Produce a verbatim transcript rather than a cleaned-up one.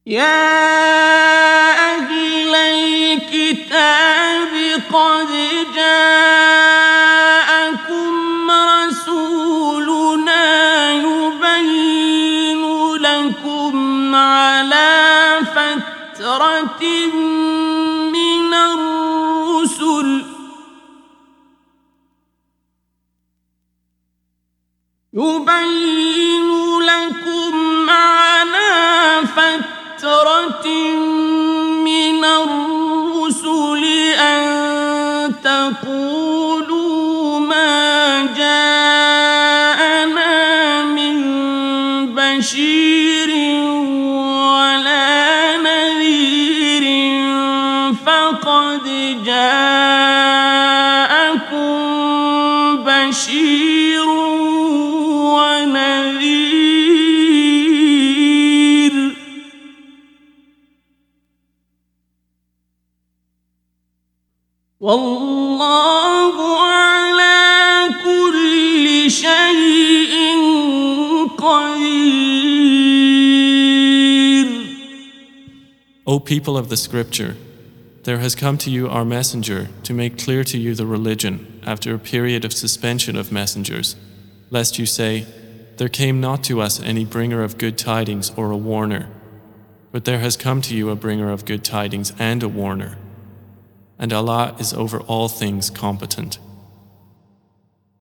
يا أهل الكتاب قد جاءكم رسولنا يبين لكم على فترة من الرسل يبين لكم على فترة من الرسل أن تقولوا ما جاءنا من بشير ولا نذير فقد جاءكم بشير ونذير والله على كل شيء قدير. O people of the scripture, there has come to you our messenger to make clear to you the religion after a period of suspension of messengers, lest you say, there came not to us any bringer of good tidings or a warner. But there has come to you a bringer of good tidings and a warner. And Allah is over all things competent.